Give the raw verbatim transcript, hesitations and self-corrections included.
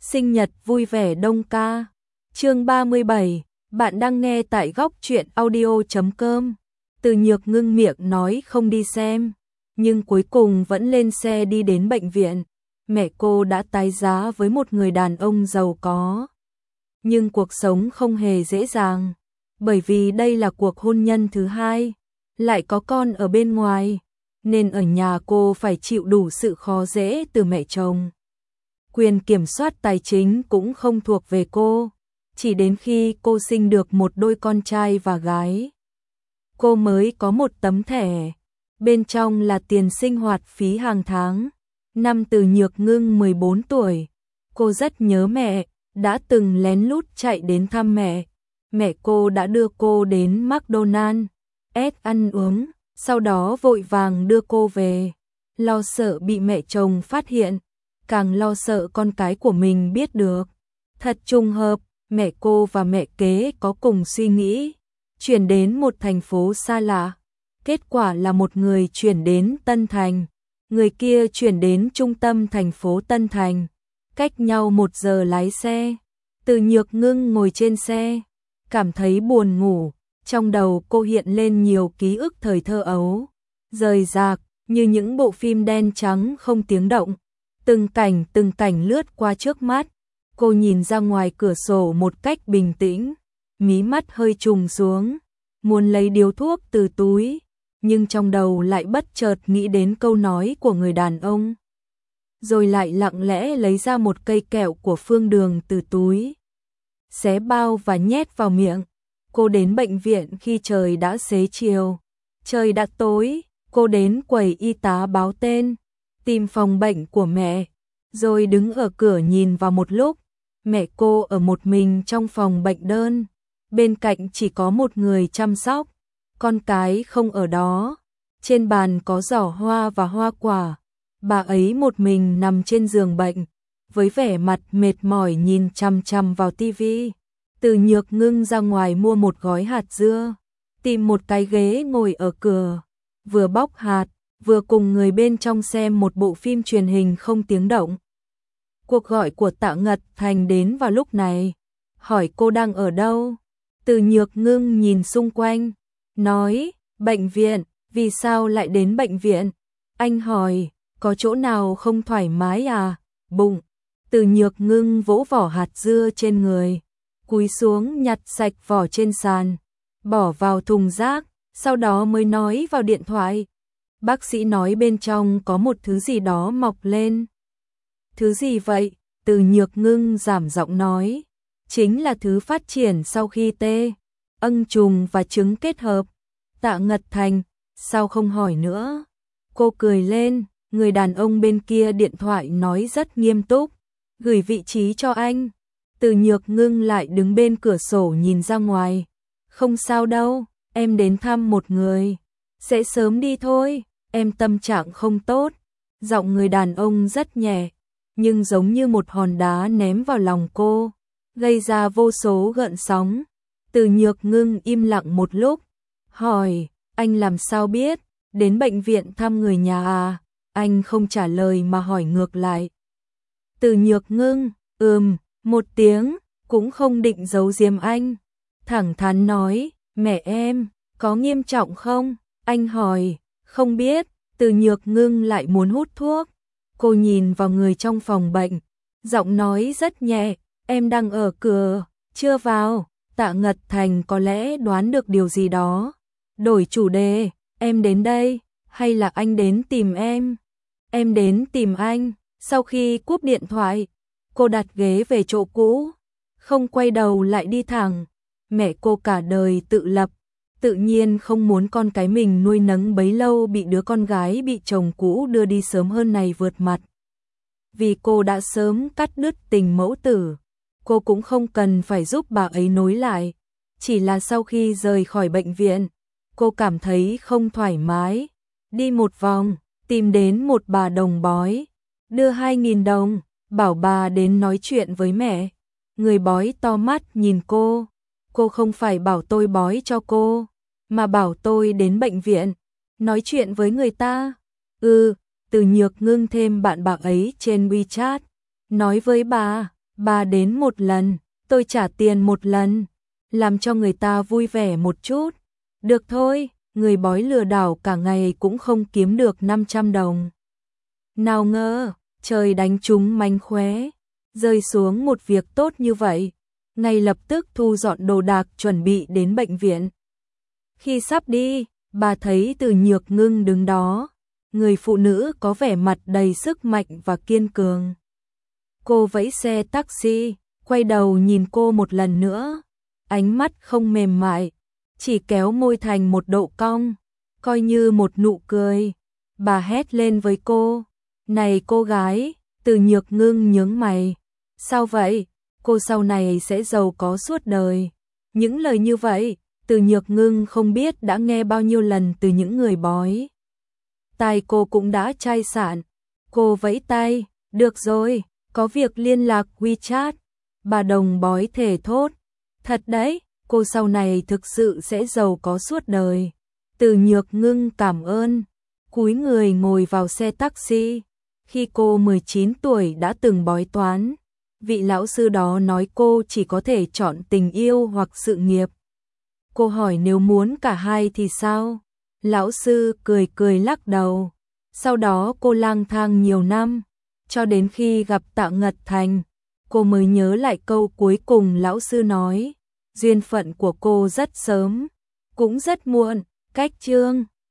Sinh nhật vui vẻ Đông ca. Chương ba mươi bảy, bạn đang nghe tại góc truyện audio chấm com. Từ Nhược ngưng miệng nói không đi xem, nhưng cuối cùng vẫn lên xe đi đến bệnh viện. Mẹ cô đã tái giá với một người đàn ông giàu có. Nhưng cuộc sống không hề dễ dàng, bởi vì đây là cuộc hôn nhân thứ hai, lại có con ở bên ngoài, nên ở nhà cô phải chịu đủ sự khó dễ từ mẹ chồng. Quyền kiểm soát tài chính cũng không thuộc về cô, chỉ đến khi cô sinh được một đôi con trai và gái, cô mới có một tấm thẻ, bên trong là tiền sinh hoạt phí hàng tháng. Năm Từ Nhược ngưng mười bốn tuổi, cô rất nhớ mẹ, đã từng lén lút chạy đến thăm mẹ. Mẹ cô đã đưa cô đến McDonald's ăn uống, sau đó vội vàng đưa cô về, lo sợ bị mẹ chồng phát hiện, càng lo sợ con cái của mình biết được. Thật trùng hợp, mẹ cô và mẹ kế có cùng suy nghĩ, chuyển đến một thành phố xa lạ. Kết quả là một người chuyển đến Tân Thành, người kia chuyển đến trung tâm thành phố Tân Thành, cách nhau một giờ lái xe. Từ Nhược ngưng ngồi trên xe, cảm thấy buồn ngủ, trong đầu cô hiện lên nhiều ký ức thời thơ ấu, rời rạc như những bộ phim đen trắng không tiếng động. Từng cảnh từng cảnh lướt qua trước mắt, cô nhìn ra ngoài cửa sổ một cách bình tĩnh, mí mắt hơi trùng xuống, muốn lấy điếu thuốc từ túi, nhưng trong đầu lại bất chợt nghĩ đến câu nói của người đàn ông. Rồi lại lặng lẽ lấy ra một cây kẹo của Phương Đường từ túi, xé bao và nhét vào miệng. Cô đến bệnh viện khi trời đã xế chiều, trời đã tối, cô đến quầy y tá báo tên, tìm phòng bệnh của mẹ, rồi đứng ở cửa nhìn vào một lúc. Mẹ cô ở một mình trong phòng bệnh đơn, bên cạnh chỉ có một người chăm sóc, con cái không ở đó. Trên bàn có giỏ hoa và hoa quả, bà ấy một mình nằm trên giường bệnh, với vẻ mặt mệt mỏi nhìn chằm chằm vào tivi. Từ Nhược ngưng ra ngoài mua một gói hạt dưa, tìm một cái ghế ngồi ở cửa, vừa bóc hạt, vừa cùng người bên trong xem một bộ phim truyền hình không tiếng động. Cuộc gọi của Tạ Ngật Thành đến vào lúc này, hỏi cô đang ở đâu. Từ Nhược ngưng nhìn xung quanh, nói, bệnh viện. Vì sao lại đến bệnh viện? Anh hỏi, có chỗ nào không thoải mái à? Bụng. Từ Nhược ngưng vỗ vỏ hạt dưa trên người, cúi xuống nhặt sạch vỏ trên sàn, bỏ vào thùng rác, sau đó mới nói vào điện thoại. Bác sĩ nói bên trong có một thứ gì đó mọc lên. Thứ gì vậy? Từ Nhược ngưng giảm giọng nói, chính là thứ phát triển sau khi tê, ân trùng và trứng kết hợp. Tạ Ngật Thành, sao không hỏi nữa? Cô cười lên, người đàn ông bên kia điện thoại nói rất nghiêm túc, gửi vị trí cho anh. Từ Nhược ngưng lại đứng bên cửa sổ nhìn ra ngoài, không sao đâu, em đến thăm một người, sẽ sớm đi thôi, em tâm trạng không tốt. Giọng người đàn ông rất nhẹ, nhưng giống như một hòn đá ném vào lòng cô, gây ra vô số gợn sóng. Từ Nhược ngưng im lặng một lúc, hỏi, anh làm sao biết? Đến bệnh viện thăm người nhà à? Anh không trả lời mà hỏi ngược lại. Từ Nhược ngưng, ừm, một tiếng, cũng không định giấu giếm anh. Thẳng thắn nói, mẹ em, có nghiêm trọng không? Anh hỏi, không biết. Từ Nhược ngưng lại muốn hút thuốc. Cô nhìn vào người trong phòng bệnh, giọng nói rất nhẹ, em đang ở cửa, chưa vào. Tạ Ngật Thành có lẽ đoán được điều gì đó, đổi chủ đề, em đến đây, hay là anh đến tìm em? Em đến tìm anh. Sau khi cúp điện thoại, cô đặt ghế về chỗ cũ, không quay đầu lại đi thẳng. Mẹ cô cả đời tự lập, tự nhiên không muốn con cái mình nuôi nấng bấy lâu bị đứa con gái bị chồng cũ đưa đi sớm hơn này vượt mặt. Vì cô đã sớm cắt đứt tình mẫu tử, cô cũng không cần phải giúp bà ấy nối lại. Chỉ là sau khi rời khỏi bệnh viện, cô cảm thấy không thoải mái. Đi một vòng, tìm đến một bà đồng bói, đưa hai nghìn đồng, bảo bà đến nói chuyện với mẹ. Người bói to mắt nhìn cô, cô không phải bảo tôi bói cho cô, mà bảo tôi đến bệnh viện, nói chuyện với người ta. Ừ, Từ Nhược ngưng thêm bạn bà ấy trên WeChat, nói với bà, Bà đến một lần, tôi trả tiền một lần, làm cho người ta vui vẻ một chút. Được thôi, người bói lừa đảo cả ngày cũng không kiếm được năm trăm đồng. Nào ngờ, trời đánh trúng mánh khóe, rơi xuống một việc tốt như vậy. Ngay lập tức thu dọn đồ đạc chuẩn bị đến bệnh viện. Khi sắp đi, bà thấy Từ Nhược Ngưng đứng đó, người phụ nữ có vẻ mặt đầy sức mạnh và kiên cường. Cô vẫy xe taxi, quay đầu nhìn cô một lần nữa, ánh mắt không mềm mại, chỉ kéo môi thành một độ cong, coi như một nụ cười. Bà hét lên với cô, này cô gái. Từ Nhược Ngưng nhướng mày, sao vậy? Cô sau này sẽ giàu có suốt đời. Những lời như vậy, Từ Nhược Ngưng không biết đã nghe bao nhiêu lần từ những người bói. Tai cô cũng đã chai sạn. Cô vẫy tay, được rồi, có việc liên lạc WeChat. Bà đồng bói thề thốt, thật đấy, cô sau này thực sự sẽ giàu có suốt đời. Từ Nhược Ngưng cảm ơn, cúi người ngồi vào xe taxi. Khi cô mười chín tuổi đã từng bói toán, vị lão sư đó nói cô chỉ có thể chọn tình yêu hoặc sự nghiệp. Cô hỏi nếu muốn cả hai thì sao? Lão sư cười cười lắc đầu. Sau đó cô lang thang nhiều năm, cho đến khi gặp Tạ Ngật Thành, cô mới nhớ lại câu cuối cùng lão sư nói. Duyên phận của cô rất sớm, cũng rất muộn. Cách chương